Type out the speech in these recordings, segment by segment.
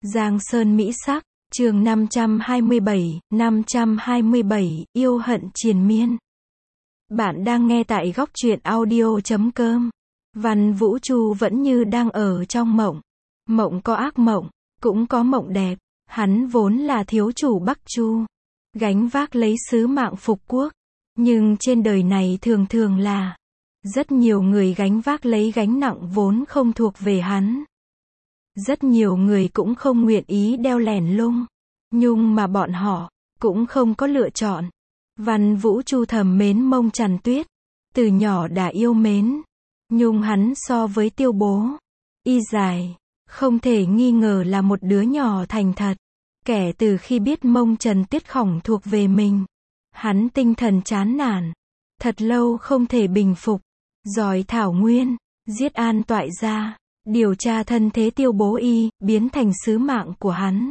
Giang Sơn Mỹ Sắc, chương 527, yêu hận triền miên. Bạn đang nghe tại góc truyện audio.com. Văn Vũ Chu vẫn như đang ở trong mộng. Mộng có ác mộng, cũng có mộng đẹp. Hắn vốn là thiếu chủ Bắc Chu, gánh vác lấy sứ mạng phục quốc. Nhưng trên đời này thường thường là rất nhiều người gánh vác lấy gánh nặng vốn không thuộc về hắn. Rất nhiều người cũng không nguyện ý đeo lẻn lung nhung mà bọn họ cũng không có lựa chọn. Văn Vũ Chu thầm mến Mông Tràn Tuyết, từ nhỏ đã yêu mến. Nhung hắn so với Tiêu Bố, y dài, không thể nghi ngờ là một đứa nhỏ thành thật. Kể từ khi biết Mông Trần Tuyết khổng thuộc về mình, hắn tinh thần chán nản, thật lâu không thể bình phục. Giỏi thảo nguyên, giết An Toại gia, điều tra thân thế Tiêu Bố y, biến thành sứ mạng của hắn.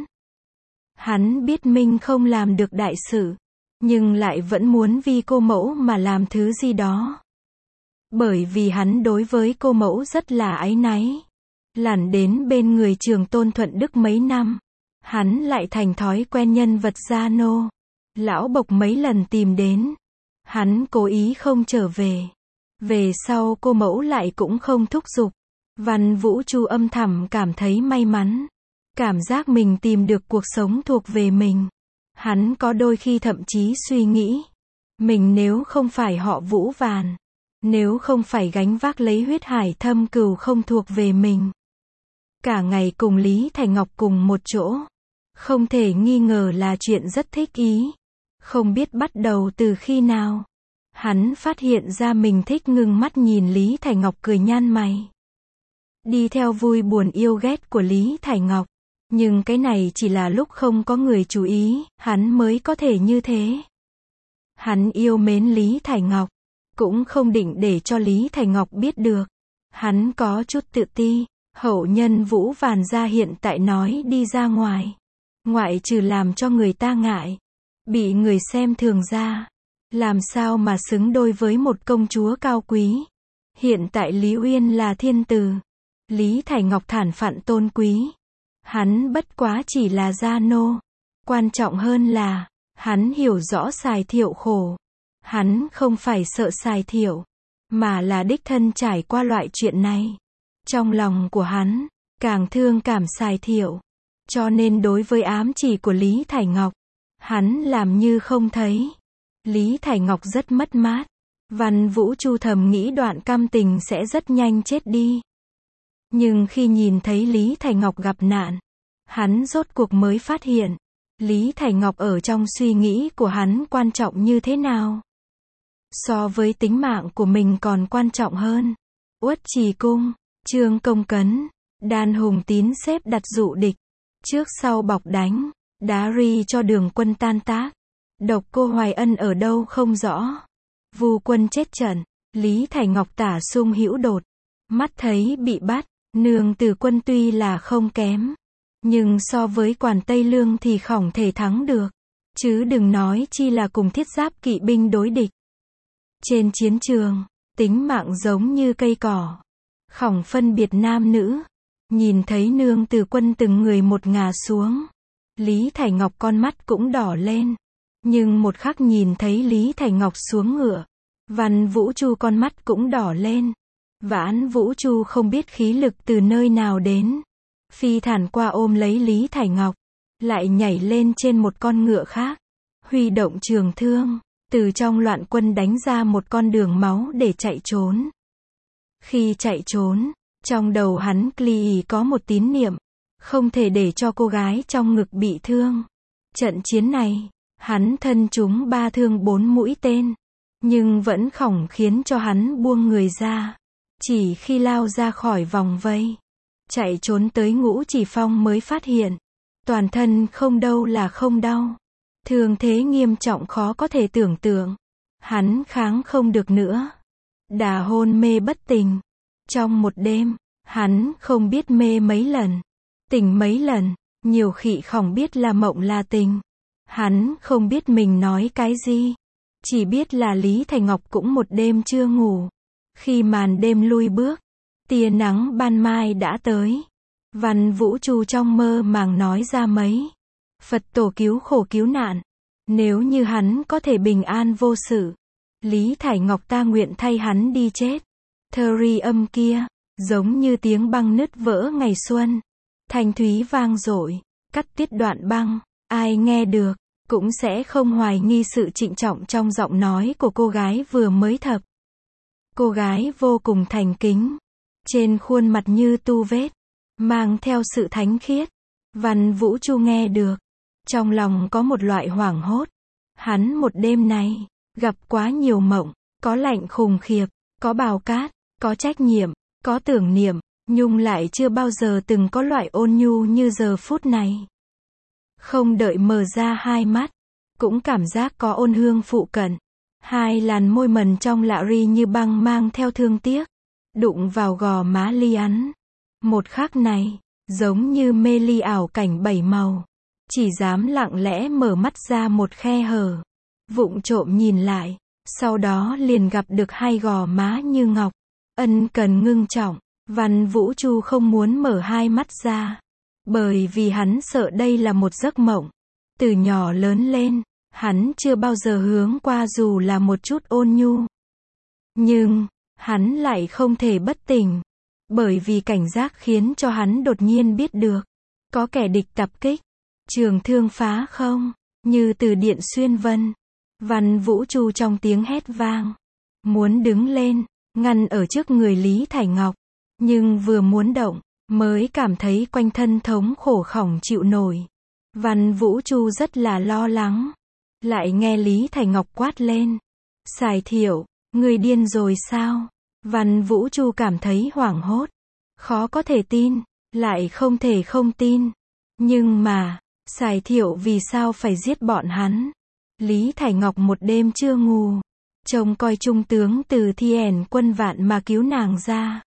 Hắn biết mình không làm được đại sự, nhưng lại vẫn muốn vì cô mẫu mà làm thứ gì đó. Bởi vì hắn đối với cô mẫu rất là áy náy. Lặn đến bên người Trường Tôn Thuận Đức mấy năm, hắn lại thành thói quen nhân vật gia nô. Lão Bộc mấy lần tìm đến, hắn cố ý không trở về. Về sau cô mẫu lại cũng không thúc giục. Văn Vũ Chu âm thầm cảm thấy may mắn. Cảm giác mình tìm được cuộc sống thuộc về mình. Hắn có đôi khi thậm chí suy nghĩ, mình nếu không phải họ Vũ Vàn, nếu không phải gánh vác lấy huyết hải thâm cừu không thuộc về mình, cả ngày cùng Lý Thành Ngọc cùng một chỗ, không thể nghi ngờ là chuyện rất thích ý. Không biết bắt đầu từ khi nào, hắn phát hiện ra mình thích ngưng mắt nhìn Lý Thành Ngọc cười nhăn mày. Đi theo vui buồn yêu ghét của Lý Thành Ngọc. Nhưng cái này chỉ là lúc không có người chú ý, hắn mới có thể như thế. Hắn yêu mến Lý Thành Ngọc, cũng không định để cho Lý Thành Ngọc biết được. Hắn có chút tự ti, hậu nhân Vũ Vàn gia hiện tại nói đi ra ngoài, ngoại trừ làm cho người ta ngại, bị người xem thường ra, làm sao mà xứng đôi với một công chúa cao quý. Hiện tại Lý Uyên là thiên tử, Lý Thành Ngọc thản phận tôn quý. Hắn bất quá chỉ là gia nô. Quan trọng hơn là, hắn hiểu rõ Sài Thiệu khổ. Hắn không phải sợ Sài Thiệu, mà là đích thân trải qua loại chuyện này. Trong lòng của hắn, càng thương cảm Sài Thiệu. Cho nên đối với ám chỉ của Lý Thành Ngọc, hắn làm như không thấy. Lý Thành Ngọc rất mất mát. Văn Vũ Chu thầm nghĩ đoạn căm tình sẽ rất nhanh chết đi. Nhưng khi nhìn thấy Lý Thành Ngọc gặp nạn, hắn rốt cuộc mới phát hiện, Lý Thành Ngọc ở trong suy nghĩ của hắn quan trọng như thế nào. So với tính mạng của mình còn quan trọng hơn. Uất Trì Cung, Trương Công Cấn, Đan Hùng Tín xếp đặt dụ địch, trước sau bọc đánh, đá ri cho Đường Quân tan tác. Độc Cô Hoài Ân ở đâu không rõ. Vu Quân chết trận, Lý Thành Ngọc tả sung hữu đột, mắt thấy bị bắt. Nương Tử Quân tuy là không kém, nhưng so với Quản Tây Lương thì không thể thắng được. Chứ đừng nói chi là cùng Thiết Giáp kỵ binh đối địch. Trên chiến trường, tính mạng giống như cây cỏ, không phân biệt nam nữ. Nhìn thấy Nương Tử Quân từng người một ngả xuống, Lý Thành Ngọc con mắt cũng đỏ lên. Nhưng một khắc nhìn thấy Lý Thành Ngọc xuống ngựa, Văn Vũ Chu con mắt cũng đỏ lên. Vãn Vũ Chu không biết khí lực từ nơi nào đến, phi thản qua ôm lấy Lý Thành Ngọc, lại nhảy lên trên một con ngựa khác, huy động trường thương, từ trong loạn quân đánh ra một con đường máu để chạy trốn. Khi chạy trốn, trong đầu hắn có một tín niệm, không thể để cho cô gái trong ngực bị thương. Trận chiến này, hắn thân trúng 3 thương 4 mũi tên, nhưng vẫn không khiến cho hắn buông người ra. Chỉ khi lao ra khỏi vòng vây, chạy trốn tới Ngũ Chỉ Phong mới phát hiện, toàn thân không đâu là không đau. Thương thế nghiêm trọng khó có thể tưởng tượng. Hắn kháng không được nữa, đã hôn mê bất tỉnh. Trong một đêm, hắn không biết mê mấy lần, tỉnh mấy lần, nhiều khi không biết là mộng là tình. Hắn không biết mình nói cái gì, chỉ biết là Lý Thành Ngọc cũng một đêm chưa ngủ. Khi màn đêm lui bước, tia nắng ban mai đã tới. Văn Vũ Chu trong mơ màng nói ra mấy Phật tổ cứu khổ cứu nạn. Nếu như hắn có thể bình an vô sự, Lý Thải Ngọc ta nguyện thay hắn đi chết. Thơ âm kia, giống như tiếng băng nứt vỡ ngày xuân. Thanh thúy vang dội, cắt tiết đoạn băng. Ai nghe được, cũng sẽ không hoài nghi sự trịnh trọng trong giọng nói của cô gái vừa mới thập. Cô gái vô cùng thành kính. Trên khuôn mặt như tu vết, mang theo sự thánh khiết. Văn Vũ Chu nghe được. Trong lòng có một loại hoảng hốt. Hắn một đêm này, gặp quá nhiều mộng, có lạnh khủng khiếp, có bào cát, có trách nhiệm, có tưởng niệm, nhưng lại chưa bao giờ từng có loại ôn nhu như giờ phút này. Không đợi mở ra hai mắt, cũng cảm giác có ôn hương phụ cận. Hai làn môi mần trong lạ ri như băng mang theo thương tiếc, đụng vào gò má Ly Ắn. Một khắc này, giống như mê ly ảo cảnh bảy màu. Chỉ dám lặng lẽ mở mắt ra một khe hở, vụng trộm nhìn lại, sau đó liền gặp được hai gò má như ngọc, ân cần ngưng trọng. Văn Vũ Chu không muốn mở hai mắt ra, bởi vì hắn sợ đây là một giấc mộng. Từ nhỏ lớn lên, hắn chưa bao giờ hướng qua dù là một chút ôn nhu. Nhưng, hắn lại không thể bất tỉnh, bởi vì cảnh giác khiến cho hắn đột nhiên biết được, có kẻ địch tập kích. Trường thương phá không, như từ điện xuyên vân. Văn Vũ Chu trong tiếng hét vang, muốn đứng lên, ngăn ở trước người Lý Thải Ngọc. Nhưng vừa muốn động, mới cảm thấy quanh thân thống khổ khỏng chịu nổi. Văn Vũ Chu rất là lo lắng. Lại nghe Lý Thải Ngọc quát lên. Sài Thiệu, người điên rồi sao? Văn Vũ Chu cảm thấy hoảng hốt. Khó có thể tin, lại không thể không tin. Nhưng mà, Sài Thiệu vì sao phải giết bọn hắn? Lý Thải Ngọc một đêm chưa ngủ, trông coi trung tướng từ Thiên Quân Vạn mà cứu nàng ra.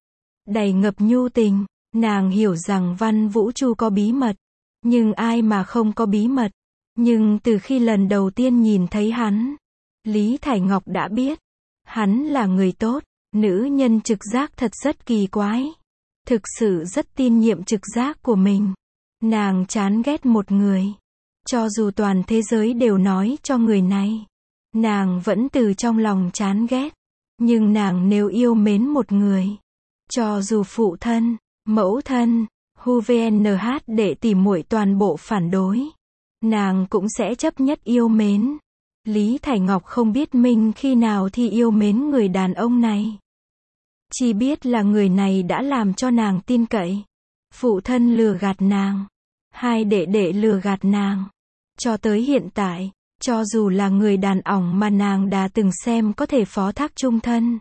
Đầy ngập nhu tình, nàng hiểu rằng Văn Vũ Chu có bí mật. Nhưng ai mà không có bí mật. Nhưng từ khi lần đầu tiên nhìn thấy hắn, Lý Thải Ngọc đã biết, hắn là người tốt. Nữ nhân trực giác thật rất kỳ quái. Thực sự rất tin nhiệm trực giác của mình. Nàng chán ghét một người. Cho dù toàn thế giới đều nói cho người này, nàng vẫn từ trong lòng chán ghét. Nhưng nàng nếu yêu mến một người, cho dù phụ thân, mẫu thân, HUVNH để tỉ muội toàn bộ phản đối, nàng cũng sẽ chấp nhất yêu mến. Lý Thải Ngọc không biết mình khi nào thì yêu mến người đàn ông này. Chỉ biết là người này đã làm cho nàng tin cậy. Phụ thân lừa gạt nàng, hai đệ đệ lừa gạt nàng. Cho tới hiện tại, cho dù là người đàn ông mà nàng đã từng xem có thể phó thác chung thân,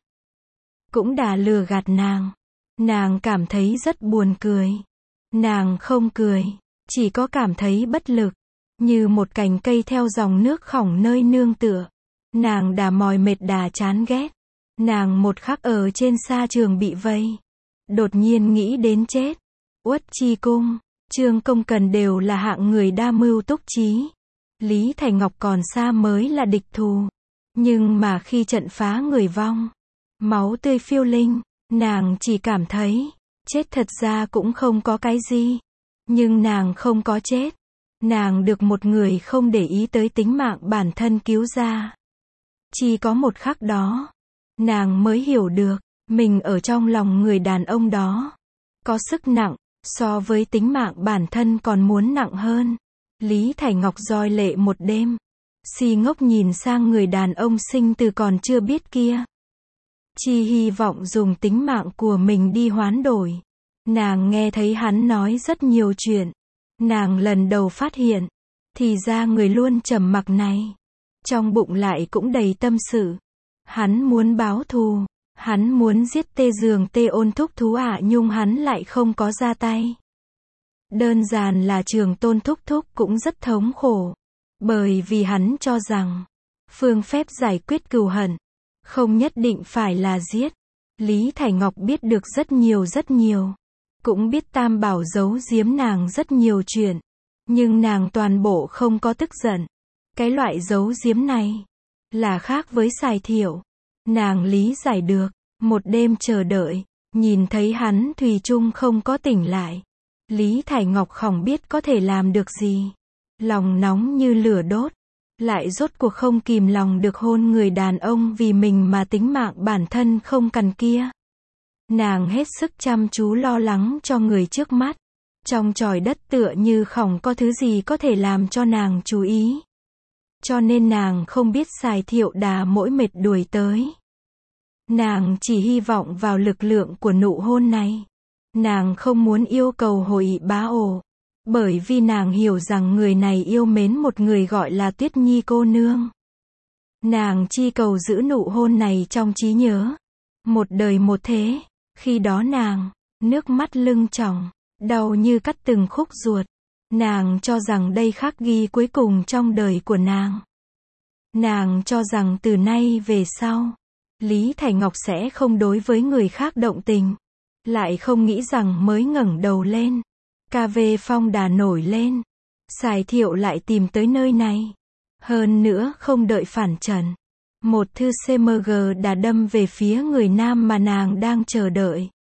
cũng đã lừa gạt nàng. Nàng cảm thấy rất buồn cười. Nàng không cười, chỉ có cảm thấy bất lực. Như một cành cây theo dòng nước khỏng nơi nương tựa. Nàng đã mỏi mệt đã chán ghét. Nàng một khắc ở trên sa trường bị vây. Đột nhiên nghĩ đến chết. Uất Chi Cung, Trương Công Cần đều là hạng người đa mưu túc trí. Lý Thải Ngọc còn xa mới là địch thù. Nhưng mà khi trận phá người vong, máu tươi phiêu linh, nàng chỉ cảm thấy, chết thật ra cũng không có cái gì. Nhưng nàng không có chết. Nàng được một người không để ý tới tính mạng bản thân cứu ra. Chỉ có một khắc đó, nàng mới hiểu được, mình ở trong lòng người đàn ông đó, có sức nặng, so với tính mạng bản thân còn muốn nặng hơn. Lý Thải Ngọc roi lệ một đêm, si ngốc nhìn sang người đàn ông sinh từ còn chưa biết kia. Chỉ hy vọng dùng tính mạng của mình đi hoán đổi. Nàng nghe thấy hắn nói rất nhiều chuyện. Nàng lần đầu phát hiện, thì ra người luôn trầm mặc này, trong bụng lại cũng đầy tâm sự. Hắn muốn báo thù, hắn muốn giết Tê Dường Tê Ôn Thúc Thú nhưng hắn lại không có ra tay. Đơn giản là Trường Tôn Thúc Thúc cũng rất thống khổ, bởi vì hắn cho rằng, phương phép giải quyết cừu hận, không nhất định phải là giết. Lý Thải Ngọc biết được rất nhiều. Cũng biết Tam Bảo giấu giếm nàng rất nhiều chuyện. Nhưng nàng toàn bộ không có tức giận. Cái loại giấu giếm này, là khác với Sài Thiệu. Nàng lý giải được, một đêm chờ đợi, nhìn thấy hắn thủy chung không có tỉnh lại. Lý Thải Ngọc không biết có thể làm được gì. Lòng nóng như lửa đốt. Lại rốt cuộc không kìm lòng được hôn người đàn ông vì mình mà tính mạng bản thân không cần kia. Nàng hết sức chăm chú lo lắng cho người trước mắt. Trong chòi đất tựa như không có thứ gì có thể làm cho nàng chú ý. Cho nên nàng không biết Sài Thiệu Đà mỗi mệt đuổi tới. Nàng chỉ hy vọng vào lực lượng của nụ hôn này. Nàng không muốn yêu cầu hội bá ổ. Bởi vì nàng hiểu rằng người này yêu mến một người gọi là Tuyết Nhi cô nương. Nàng chỉ cầu giữ nụ hôn này trong trí nhớ. Một đời một thế. Khi đó nàng, nước mắt lưng tròng, đau như cắt từng khúc ruột. Nàng cho rằng đây khắc ghi cuối cùng trong đời của nàng. Nàng cho rằng từ nay về sau, Lý Thải Ngọc sẽ không đối với người khác động tình. Lại không nghĩ rằng mới ngẩng đầu lên, KV phong đà nổi lên. Sài Thiệu lại tìm tới nơi này. Hơn nữa không đợi phản trần. Một thư CMG đã đâm về phía người nam mà nàng đang chờ đợi.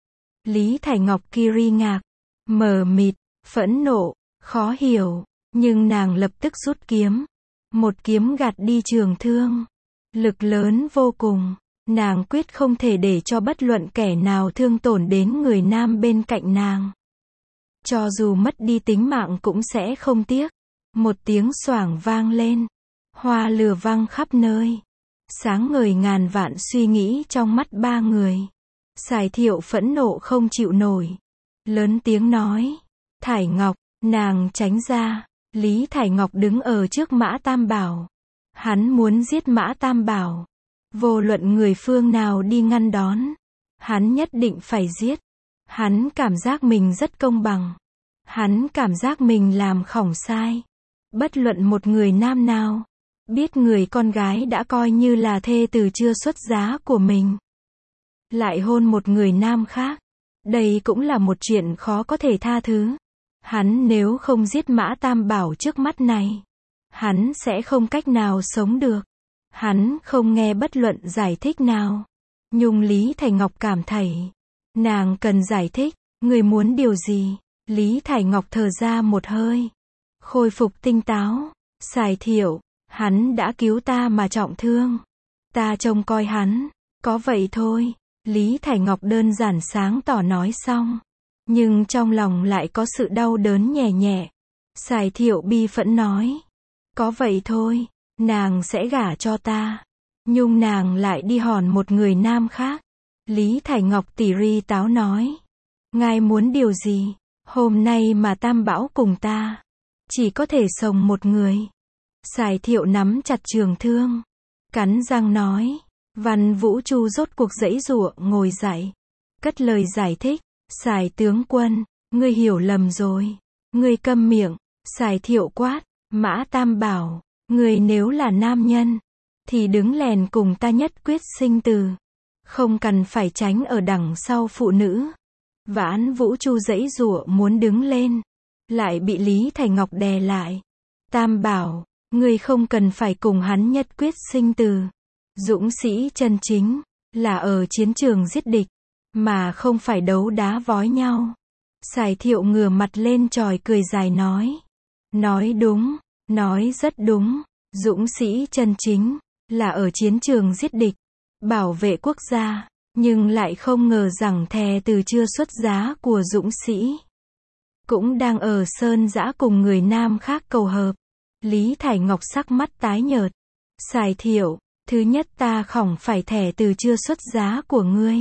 Lý Thải Ngọc kiri ngạc, mờ mịt, phẫn nộ, khó hiểu. Nhưng nàng lập tức rút kiếm. Một kiếm gạt đi trường thương. Lực lớn vô cùng. Nàng quyết không thể để cho bất luận kẻ nào thương tổn đến người nam bên cạnh nàng. Cho dù mất đi tính mạng cũng sẽ không tiếc. Một tiếng xoảng vang lên. Hoa lửa văng khắp nơi. Sáng ngời ngàn vạn suy nghĩ trong mắt ba người. Sài Thiệu phẫn nộ không chịu nổi. Lớn tiếng nói. Thải Ngọc, nàng tránh ra. Lý Thải Ngọc đứng ở trước Mã Tam Bảo. Hắn muốn giết Mã Tam Bảo. Vô luận người phương nào đi ngăn đón. Hắn nhất định phải giết. Hắn cảm giác mình rất công bằng. Hắn cảm giác mình làm không sai. Bất luận một người nam nào. Biết người con gái đã coi như là thê từ chưa xuất giá của mình. Lại hôn một người nam khác. Đây cũng là một chuyện khó có thể tha thứ. Hắn nếu không giết Mã Tam Bảo trước mắt này. Hắn sẽ không cách nào sống được. Hắn không nghe bất luận giải thích nào. Nhưng Lý Thải Ngọc cảm thấy. Nàng cần giải thích. Người muốn điều gì? Lý Thải Ngọc thở ra một hơi. Khôi phục tinh táo. Sài Thiệu. Hắn đã cứu ta mà trọng thương. Ta trông coi hắn. Có vậy thôi. Lý Thải Ngọc đơn giản sáng tỏ nói xong. Nhưng trong lòng lại có sự đau đớn nhẹ nhẹ. Sài Thiệu bi phẫn nói. Có vậy thôi. Nàng sẽ gả cho ta. Nhưng nàng lại đi hòn một người nam khác. Lý Thải Ngọc tỉ ri táo nói. Ngài muốn điều gì? Hôm nay mà Tam Bảo cùng ta. Chỉ có thể sống một người. Sài Thiệu nắm chặt trường thương. Cắn răng nói. Văn Vũ Chu rốt cuộc giãy giụa ngồi dậy. Cất lời giải thích. Sài tướng quân. Ngươi hiểu lầm rồi. Ngươi câm miệng. Sài Thiệu quát. Mã Tam Bảo. Ngươi nếu là nam nhân. Thì đứng lèn cùng ta nhất quyết sinh tử. Không cần phải tránh ở đằng sau phụ nữ. Vãn Vũ Chu giãy giụa muốn đứng lên. Lại bị Lý Thải Ngọc đè lại. Tam Bảo. Ngươi không cần phải cùng hắn nhất quyết sinh tử. Dũng sĩ chân chính. Là ở chiến trường giết địch. Mà không phải đấu đá vói nhau. Sài Thiệu ngửa mặt lên chòi cười dài nói. Nói đúng. Nói rất đúng. Dũng sĩ chân chính. Là ở chiến trường giết địch. Bảo vệ quốc gia. Nhưng lại không ngờ rằng thè từ chưa xuất giá của dũng sĩ. Cũng đang ở sơn dã cùng người nam khác cầu hợp. Lý Thải Ngọc sắc mắt tái nhợt. Sài Thiệu. Thứ nhất ta không phải thẻ từ chưa xuất giá của ngươi.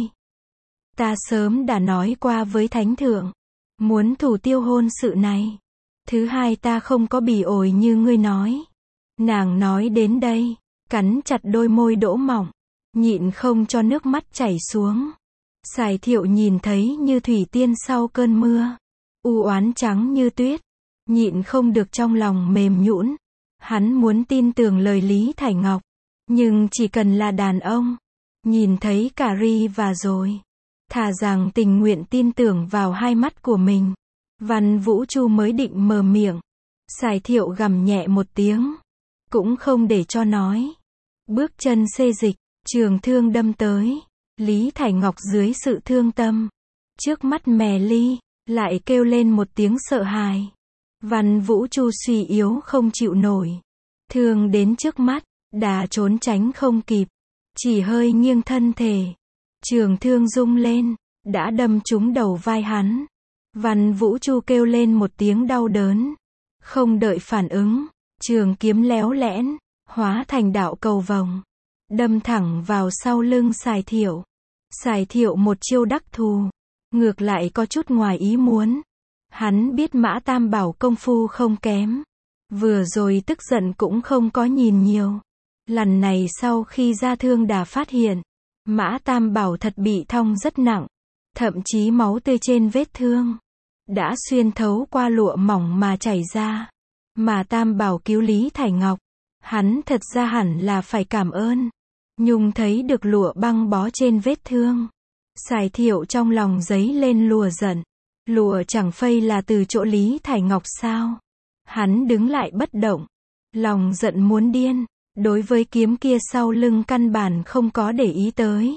Ta sớm đã nói qua với Thánh Thượng. Muốn thủ tiêu hôn sự này. Thứ hai ta không có bỉ ổi như ngươi nói. Nàng nói đến đây. Cắn chặt đôi môi đỗ mỏng. Nhịn không cho nước mắt chảy xuống. Sài Thiệu nhìn thấy như thủy tiên sau cơn mưa. U oán trắng như tuyết. Nhịn không được trong lòng mềm nhũn. Hắn muốn tin tưởng lời Lý Thải Ngọc. Nhưng chỉ cần là đàn ông. Nhìn thấy cả ri và rồi. Thà rằng tình nguyện tin tưởng vào hai mắt của mình. Văn Vũ Chu mới định mở miệng. Sài Thiệu gầm nhẹ một tiếng. Cũng không để cho nói. Bước chân xê dịch. Trường thương đâm tới. Lý Thải Ngọc dưới sự thương tâm. Trước mắt mè ly. lại kêu lên một tiếng sợ hãi. Văn Vũ Chu suy yếu không chịu nổi. Thương đến trước mắt, đã trốn tránh không kịp. Chỉ hơi nghiêng thân thể. Trường thương rung lên, đã đâm trúng đầu vai hắn. Văn Vũ Chu kêu lên một tiếng đau đớn. Không đợi phản ứng, trường kiếm léo lẽn, hóa thành đạo cầu vồng. Đâm thẳng vào sau lưng Sài Thiệu. Sài Thiệu một chiêu đắc thù. Ngược lại có chút ngoài ý muốn. Hắn biết Mã Tam Bảo công phu không kém. Vừa rồi tức giận cũng không có nhìn nhiều. Lần này sau khi ra thương đã phát hiện. Mã Tam Bảo thật bị thong rất nặng. Thậm chí máu tươi trên vết thương đã xuyên thấu qua lụa mỏng mà chảy ra. Mà Tam Bảo cứu Lý Thải Ngọc. Hắn thật ra hẳn là phải cảm ơn. Nhung thấy được lụa băng bó trên vết thương. Sài Thiệu trong lòng dấy lên lùa giận. Lụa chẳng phây là từ chỗ Lý Thải Ngọc sao? Hắn đứng lại bất động. Lòng giận muốn điên. Đối với kiếm kia sau lưng căn bản không có để ý tới.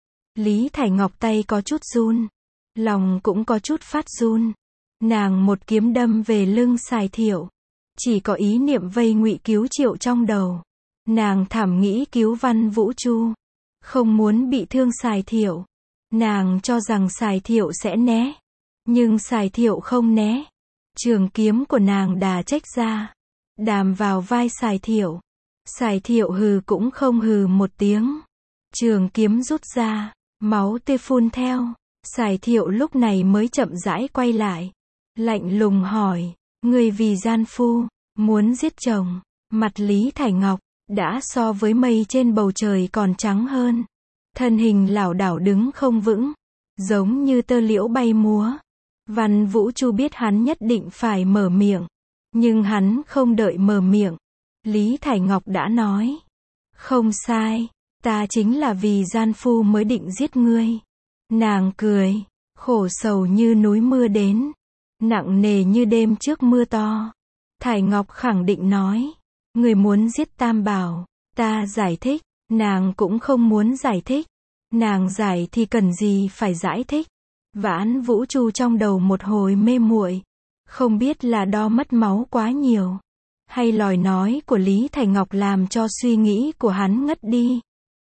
Lý Thải Ngọc tay có chút run. Lòng cũng có chút phát run. Nàng một kiếm đâm về lưng Sài Thiệu. Chỉ có ý niệm vây ngụy cứu Triệu trong đầu. Nàng thảm nghĩ cứu Văn Vũ Chu. Không muốn bị thương Sài Thiệu. Nàng cho rằng Sài Thiệu sẽ né. Nhưng Sài Thiệu không né. Trường kiếm của nàng đà trách ra. Đàm vào vai Sài Thiệu. Sài Thiệu hừ cũng không hừ một tiếng. Trường kiếm rút ra. Máu tươi phun theo. Sài Thiệu lúc này mới chậm rãi quay lại. Lạnh lùng hỏi. Người vì gian phu. Muốn giết chồng. Mặt Lý Thải Ngọc. Đã so với mây trên bầu trời còn trắng hơn. Thân hình lảo đảo đứng không vững. Giống như tơ liễu bay múa. Văn Vũ Chu biết hắn nhất định phải mở miệng. Nhưng hắn không đợi mở miệng. Lý Thải Ngọc đã nói. Không sai. Ta chính là vì gian phu mới định giết ngươi. Nàng cười. Khổ sầu như núi mưa đến. Nặng nề như đêm trước mưa to. Thải Ngọc khẳng định nói. Người muốn giết Tam Bảo. Ta giải thích. Nàng cũng không muốn giải thích. Nàng giải thì cần gì phải giải thích. Vãn Vũ Chu trong đầu một hồi mê muội. Không biết là đo mất máu quá nhiều. Hay lời nói của Lý Thải Ngọc làm cho suy nghĩ của hắn ngất đi.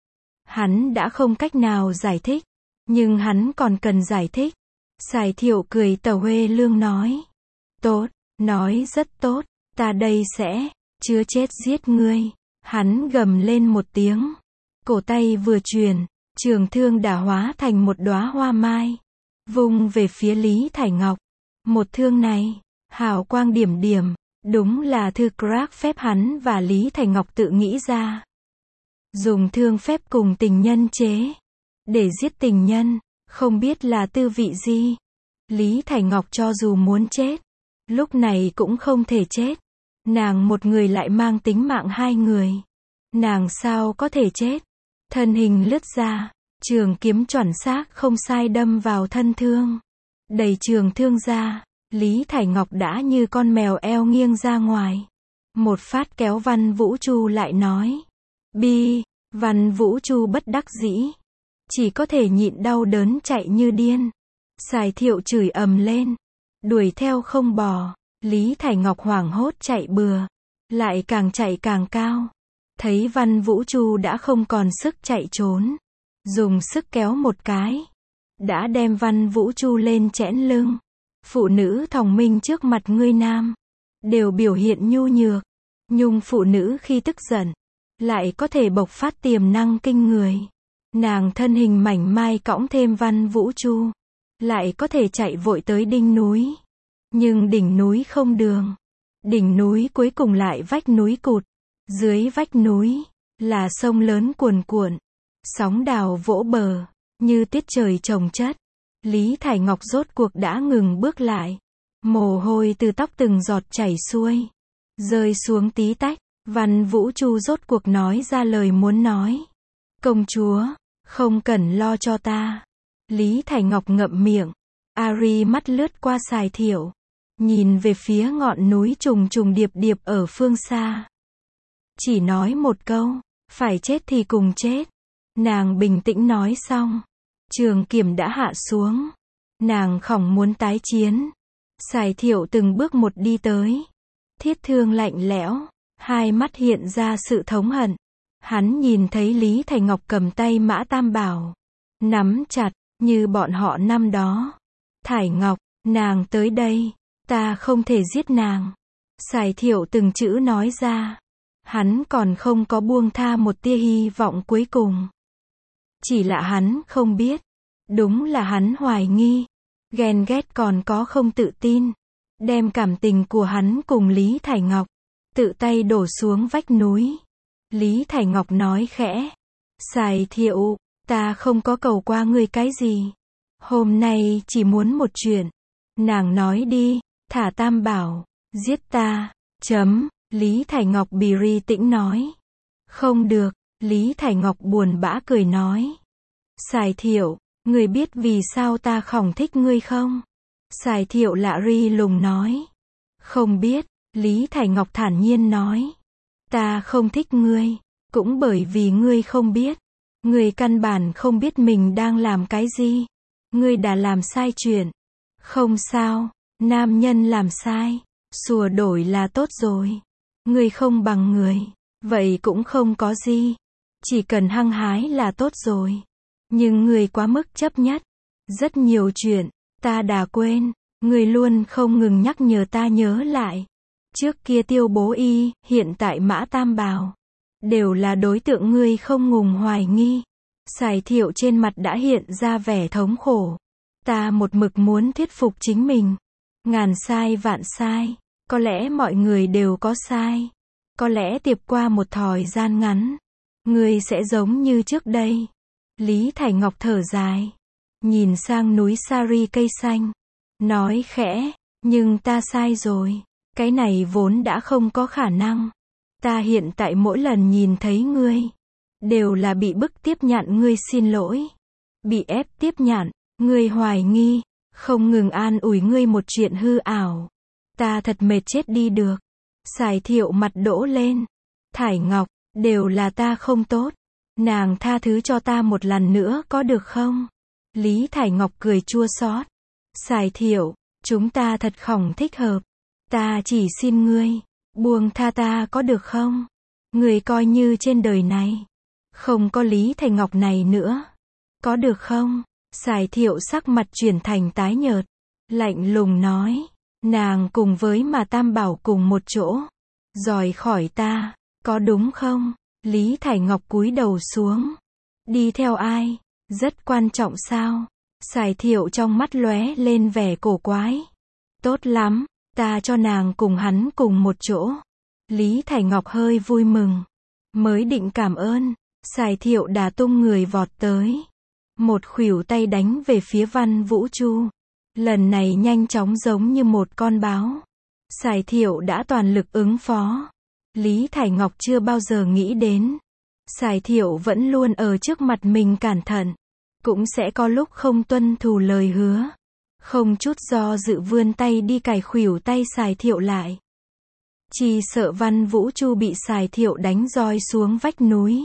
Hắn đã không cách nào giải thích. Nhưng hắn còn cần giải thích. Sài Thiệu cười tàu huê lương nói. Tốt, nói rất tốt. Ta đây sẽ chứa chết giết ngươi. Hắn gầm lên một tiếng. Cổ tay vừa truyền. Trường thương đã hóa thành một đóa hoa mai. Vung về phía Lý Thải Ngọc. Một thương này. Hào quang điểm điểm. Đúng là thư crack phép hắn và Lý Thải Ngọc tự nghĩ ra. Dùng thương phép cùng tình nhân chế. Để giết tình nhân. Không biết là tư vị gì. Lý Thải Ngọc cho dù muốn chết. Lúc này cũng không thể chết. Nàng một người lại mang tính mạng hai người. Nàng sao có thể chết. Thân hình lướt ra. Trường kiếm chuẩn xác không sai đâm vào thân thương. Đẩy trường thương ra. Lý Thải Ngọc đã như con mèo eo nghiêng ra ngoài. Một phát kéo Văn Vũ Chu lại nói. Bi. Văn Vũ Chu bất đắc dĩ. Chỉ có thể nhịn đau đớn chạy như điên. Sài Thiệu chửi ầm lên. Đuổi theo không bò. Lý Thải Ngọc hoảng hốt chạy bừa. Lại càng chạy càng cao. Thấy Văn Vũ Chu đã không còn sức chạy trốn. Dùng sức kéo một cái. Đã đem Văn Vũ Chu lên chẽn lưng. Phụ nữ thòng minh trước mặt ngươi nam. Đều biểu hiện nhu nhược. Nhưng phụ nữ khi tức giận. Lại có thể bộc phát tiềm năng kinh người. Nàng thân hình mảnh mai cõng thêm Văn Vũ Chu. Lại có thể chạy vội tới đỉnh núi. Nhưng đỉnh núi không đường. Đỉnh núi cuối cùng lại vách núi cụt. Dưới vách núi. Là sông lớn cuồn cuộn. Sóng đào vỗ bờ. Như tiết trời chồng chất. Lý Thải Ngọc rốt cuộc đã ngừng bước lại. Mồ hôi từ tóc từng giọt chảy xuôi. Rơi xuống tí tách. Văn Vũ Chu rốt cuộc nói ra lời muốn nói. Công chúa. Không cần lo cho ta. Lý Thải Ngọc ngậm miệng. Ari mắt lướt qua Sài Thiệu. Nhìn về phía ngọn núi trùng trùng điệp điệp ở phương xa. Chỉ nói một câu. Phải chết thì cùng chết. Nàng bình tĩnh nói xong. Trường kiếm đã hạ xuống. Nàng khỏng muốn tái chiến. Sài Thiệu từng bước một đi tới. Thiết Thương lạnh lẽo, hai mắt hiện ra sự thống hận. Hắn nhìn thấy Lý Thành Ngọc cầm tay Mã Tam Bảo, nắm chặt, như bọn họ năm đó. Thải Ngọc, nàng tới đây, ta không thể giết nàng. Sài Thiệu từng chữ nói ra. Hắn còn không có buông tha một tia hy vọng cuối cùng. Chỉ là hắn không biết. Đúng là hắn hoài nghi, ghen ghét còn có không tự tin. Đem cảm tình của hắn cùng Lý Thải Ngọc, tự tay đổ xuống vách núi. Lý Thải Ngọc nói khẽ. Sài Thiệu, ta không có cầu qua ngươi cái gì. Hôm nay chỉ muốn một chuyện. Nàng nói đi, thả Tam Bảo, giết ta. Lý Thải Ngọc bì tĩnh nói. Không được, Lý Thải Ngọc buồn bã cười nói. Sài Thiệu, ngươi biết vì sao ta không thích ngươi không? Sài Thiệu lạ ri lùng nói. Không biết, Lý Thải Ngọc thản nhiên nói. Ta không thích ngươi, cũng bởi vì ngươi không biết. Ngươi căn bản không biết mình đang làm cái gì. Ngươi đã làm sai chuyện. Không sao, nam nhân làm sai, sửa đổi là tốt rồi. Ngươi không bằng người, vậy cũng không có gì. Chỉ cần hăng hái là tốt rồi. Nhưng ngươi quá mức chấp nhất. Rất nhiều chuyện, ta đã quên. Ngươi luôn không ngừng nhắc nhở ta nhớ lại. Trước kia Tiêu Bố Y, hiện tại Mã Tam Bảo. Đều là đối tượng ngươi không ngừng hoài nghi. Sài Thiệu trên mặt đã hiện ra vẻ thống khổ. Ta một mực muốn thuyết phục chính mình. Ngàn sai vạn sai. Có lẽ mọi người đều có sai. Có lẽ tiếp qua một thời gian ngắn, ngươi sẽ giống như trước đây. Lý Thải Ngọc thở dài. Nhìn sang núi Sari cây xanh. Nói khẽ, nhưng ta sai rồi. Cái này vốn đã không có khả năng. Ta hiện tại mỗi lần nhìn thấy ngươi, đều là bị bức tiếp nhận ngươi xin lỗi. Bị ép tiếp nhận, ngươi hoài nghi, không ngừng an ủi ngươi một chuyện hư ảo. Ta thật mệt chết đi được. Sài Thiệu mặt đỗ lên. Thải Ngọc, đều là ta không tốt. Nàng tha thứ cho ta một lần nữa có được không? Lý Thải Ngọc cười chua xót. Sài Thiệu, chúng ta thật không thích hợp. Ta chỉ xin ngươi, buông tha ta có được không? Ngươi coi như trên đời này, không có Lý Thải Ngọc này nữa. Có được không? Sài Thiệu sắc mặt chuyển thành tái nhợt. Lạnh lùng nói. Nàng cùng với mà Tam Bảo cùng một chỗ. Rời khỏi ta, có đúng không? Lý Thải Ngọc cúi đầu xuống. Đi theo ai? Rất quan trọng sao? Sài Thiệu trong mắt lóe lên vẻ cổ quái. Tốt lắm, ta cho nàng cùng hắn cùng một chỗ. Lý Thải Ngọc hơi vui mừng. Mới định cảm ơn, Sài Thiệu đã tung người vọt tới. Một khuỷu tay đánh về phía Văn Vũ Chu. Lần này nhanh chóng giống như một con báo. Sài Thiệu đã toàn lực ứng phó. Lý Thải Ngọc chưa bao giờ nghĩ đến. Sài Thiệu vẫn luôn ở trước mặt mình cẩn thận. Cũng sẽ có lúc không tuân thủ lời hứa. Không chút do dự vươn tay đi cài khuỷu tay Sài Thiệu lại. Chỉ sợ Văn Vũ Chu bị Sài Thiệu đánh roi xuống vách núi.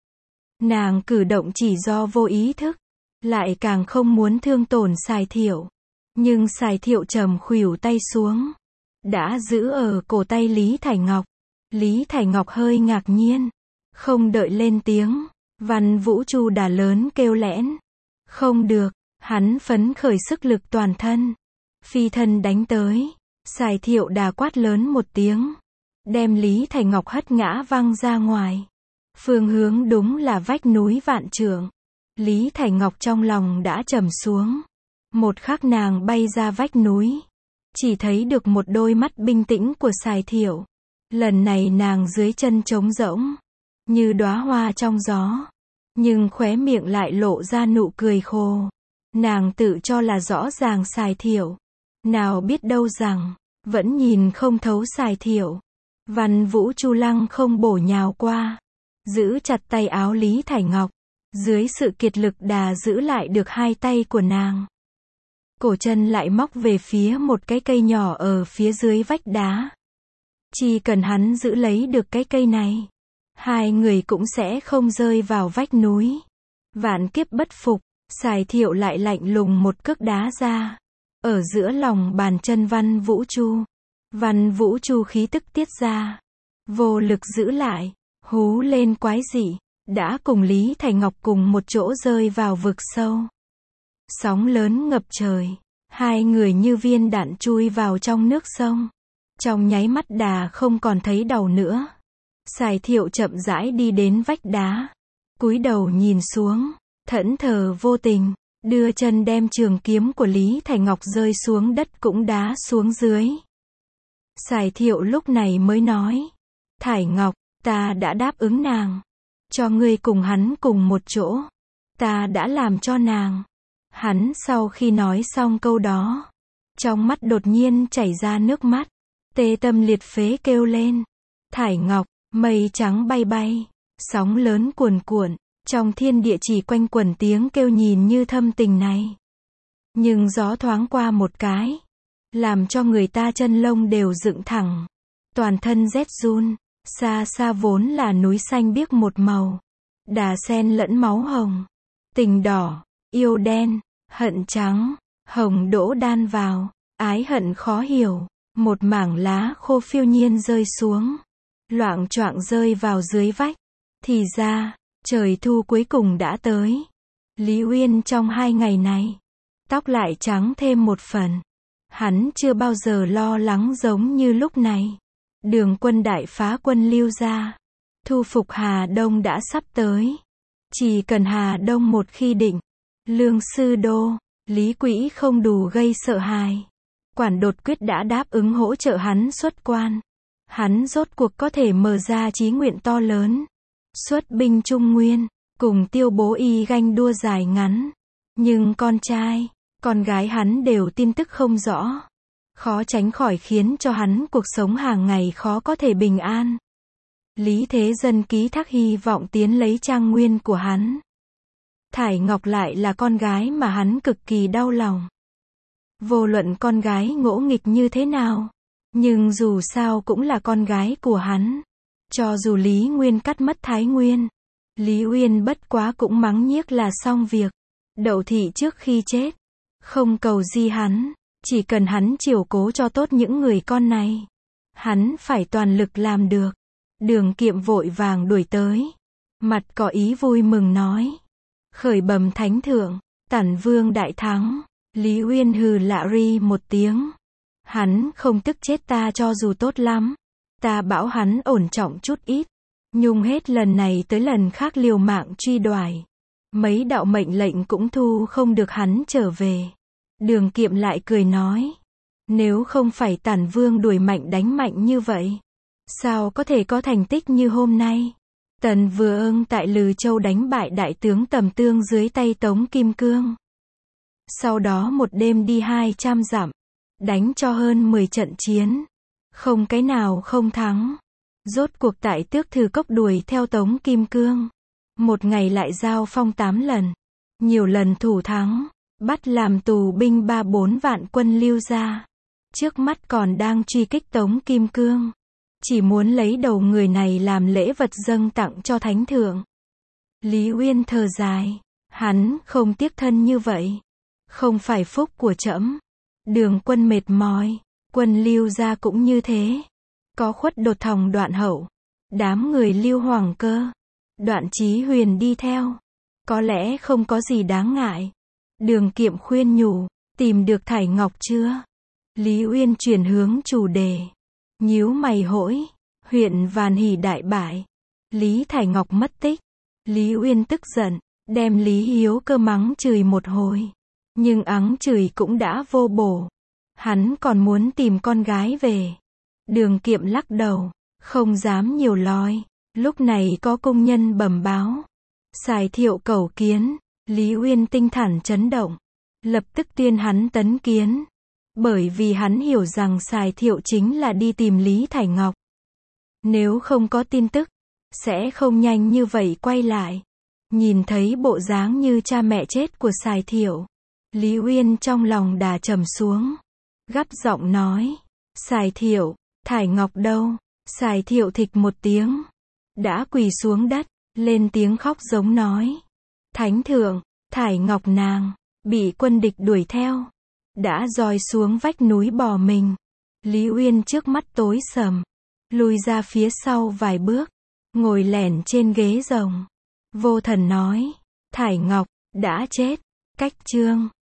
Nàng cử động chỉ do vô ý thức. Lại càng không muốn thương tổn Sài Thiệu. Nhưng Sài Thiệu trầm khuỷu tay xuống. Đã giữ ở cổ tay Lý Thải Ngọc. Lý Thải Ngọc hơi ngạc nhiên. Không đợi lên tiếng. Văn Vũ Chu đã lớn kêu lẽn. Không được. Hắn phấn khởi sức lực toàn thân. Phi thân đánh tới. Sài Thiệu đã quát lớn một tiếng. Đem Lý Thải Ngọc hất ngã văng ra ngoài. Phương hướng đúng là vách núi Vạn Trượng. Lý Thải Ngọc trong lòng đã trầm xuống. Một khắc nàng bay ra vách núi. Chỉ thấy được một đôi mắt bình tĩnh của Sài Thiệu. Lần này nàng dưới chân trống rỗng. Như đóa hoa trong gió. Nhưng khóe miệng lại lộ ra nụ cười khô. Nàng tự cho là rõ ràng Sài Thiệu. Nào biết đâu rằng, vẫn nhìn không thấu Sài Thiệu. Văn Vũ Chu lăng không bổ nhào qua. Giữ chặt tay áo Lý Thải Ngọc. Dưới sự kiệt lực đà giữ lại được hai tay của nàng. Cổ chân lại móc về phía một cái cây nhỏ ở phía dưới vách đá. Chỉ cần hắn giữ lấy được cái cây này, hai người cũng sẽ không rơi vào vách núi. Vạn kiếp bất phục, Sài Thiệu lại lạnh lùng một cước đá ra. Ở giữa lòng bàn chân Văn Vũ Chu. Văn Vũ Chu khí tức tiết ra. Vô lực giữ lại. Hú lên quái dị. Đã cùng Lý Thải Ngọc cùng một chỗ rơi vào vực sâu. Sóng lớn ngập trời. Hai người như viên đạn chui vào trong nước sông. Trong nháy mắt đà không còn thấy đầu nữa. Sài Thiệu chậm rãi đi đến vách đá. Cúi đầu nhìn xuống. Thẫn thờ vô tình. Đưa chân đem trường kiếm của Lý Thải Ngọc rơi xuống đất cũng đá xuống dưới. Sài Thiệu lúc này mới nói. Thải Ngọc, ta đã đáp ứng nàng. Cho ngươi cùng hắn cùng một chỗ. Ta đã làm cho nàng. Hắn sau khi nói xong câu đó. Trong mắt đột nhiên chảy ra nước mắt. Tê tâm liệt phế kêu lên. Thải Ngọc, mây trắng bay bay. Sóng lớn cuồn cuộn. Trong thiên địa chỉ quanh quẩn tiếng kêu nhìn như thâm tình này. Nhưng gió thoáng qua một cái. Làm cho người ta chân lông đều dựng thẳng. Toàn thân rét run. Xa xa vốn là núi xanh biếc một màu. Đà sen lẫn máu hồng. Tình đỏ, yêu đen, hận trắng, hồng đỗ đan vào. Ái hận khó hiểu. Một mảng lá khô phiêu nhiên rơi xuống. Loạng choạng rơi vào dưới vách. Thì ra, trời thu cuối cùng đã tới. Lý Uyên trong 2 ngày này, tóc lại trắng thêm một phần. Hắn chưa bao giờ lo lắng giống như lúc này. Đường quân đại phá quân Lưu gia. Thu phục Hà Đông đã sắp tới. Chỉ cần Hà Đông một khi định. Lương sư đô, Lý Quỹ không đủ gây sợ hãi. Quản đột quyết đã đáp ứng hỗ trợ hắn xuất quan. Hắn rốt cuộc có thể mở ra chí nguyện to lớn. Xuất binh Trung Nguyên, cùng Tiêu Bố Y ganh đua dài ngắn. Nhưng con trai, con gái hắn đều tin tức không rõ. Khó tránh khỏi khiến cho hắn cuộc sống hàng ngày khó có thể bình an. Lý Thế Dân ký thác hy vọng tiến lấy trang nguyên của hắn. Thải Ngọc lại là con gái mà hắn cực kỳ đau lòng. Vô luận con gái ngỗ nghịch như thế nào, nhưng dù sao cũng là con gái của hắn. Cho dù Lý Nguyên cắt mất Thái Nguyên, Lý Uyên bất quá cũng mắng nhiếc là xong việc. Đậu Thị trước khi chết, không cầu gì hắn, chỉ cần hắn chiều cố cho tốt những người con này. Hắn phải toàn lực làm được. Đường Kiệm vội vàng đuổi tới. Mặt có ý vui mừng nói. Khởi bẩm thánh thượng, Tản Vương đại thắng. Lý Uyên hừ lạ ri một tiếng. Hắn không tức chết ta cho dù tốt lắm. Ta bảo hắn ổn trọng chút ít. Nhung hết lần này tới lần khác liều mạng truy đuổi. Mấy đạo mệnh lệnh cũng thu không được hắn trở về. Đường Kiệm lại cười nói. Nếu không phải Tản Vương đuổi mạnh đánh mạnh như vậy, sao có thể có thành tích như hôm nay? Tần Vương tại Lư Châu đánh bại đại tướng Tầm Tương dưới tay Tống Kim Cương. Sau đó một đêm đi 200 dặm, đánh cho hơn 10 trận chiến. Không cái nào không thắng. Rốt cuộc tại Tước Thư Cốc đuổi theo Tống Kim Cương. Một ngày lại giao phong 8 lần. Nhiều lần thủ thắng. Bắt làm tù binh 3-4 vạn quân Lưu gia. Trước mắt còn đang truy kích Tống Kim Cương. Chỉ muốn lấy đầu người này làm lễ vật dâng tặng cho thánh thượng. Lý Uyên thở dài. Hắn không tiếc thân như vậy. Không phải phúc của trẫm. Đường quân mệt mỏi. Quân Lưu gia cũng như thế. Có Khuất Đột Thòng Đoạn Hậu. Đám người Lưu Hoàng Cơ. Đoạn Chí Huyền đi theo. Có lẽ không có gì đáng ngại. Đường Kiệm khuyên nhủ. Tìm được Thải Ngọc chưa? Lý Uyên chuyển hướng chủ đề. Nhíu mày hỗi. Huyện Vàn Hỷ đại bại. Lý Thải Ngọc mất tích. Lý Uyên tức giận. Đem Lý Hiếu Cơ mắng chửi một hồi. Nhưng ắng chửi cũng đã vô bổ. Hắn còn muốn tìm con gái về. Đường Kiệm lắc đầu. Không dám nhiều lói. Lúc này có công nhân bẩm báo. Sài Thiệu cầu kiến. Lý Uyên tinh thần chấn động. Lập tức tuyên hắn tấn kiến. Bởi vì hắn hiểu rằng Sài Thiệu chính là đi tìm Lý Thải Ngọc. Nếu không có tin tức, sẽ không nhanh như vậy quay lại. Nhìn thấy bộ dáng như cha mẹ chết của Sài Thiệu, Lý Uyên trong lòng đà trầm xuống. Gấp giọng nói. Sài Thiệu, Thải Ngọc đâu? Sài Thiệu thịch một tiếng. Đã quỳ xuống đất, lên tiếng khóc giống nói. Thánh thượng, Thải Ngọc nàng, bị quân địch đuổi theo. Đã roi xuống vách núi bỏ mình. Lý Uyên trước mắt tối sầm. Lùi ra phía sau vài bước. Ngồi lẻn trên ghế rồng. Vô Thần nói. Thải Ngọc, đã chết. Cách chương.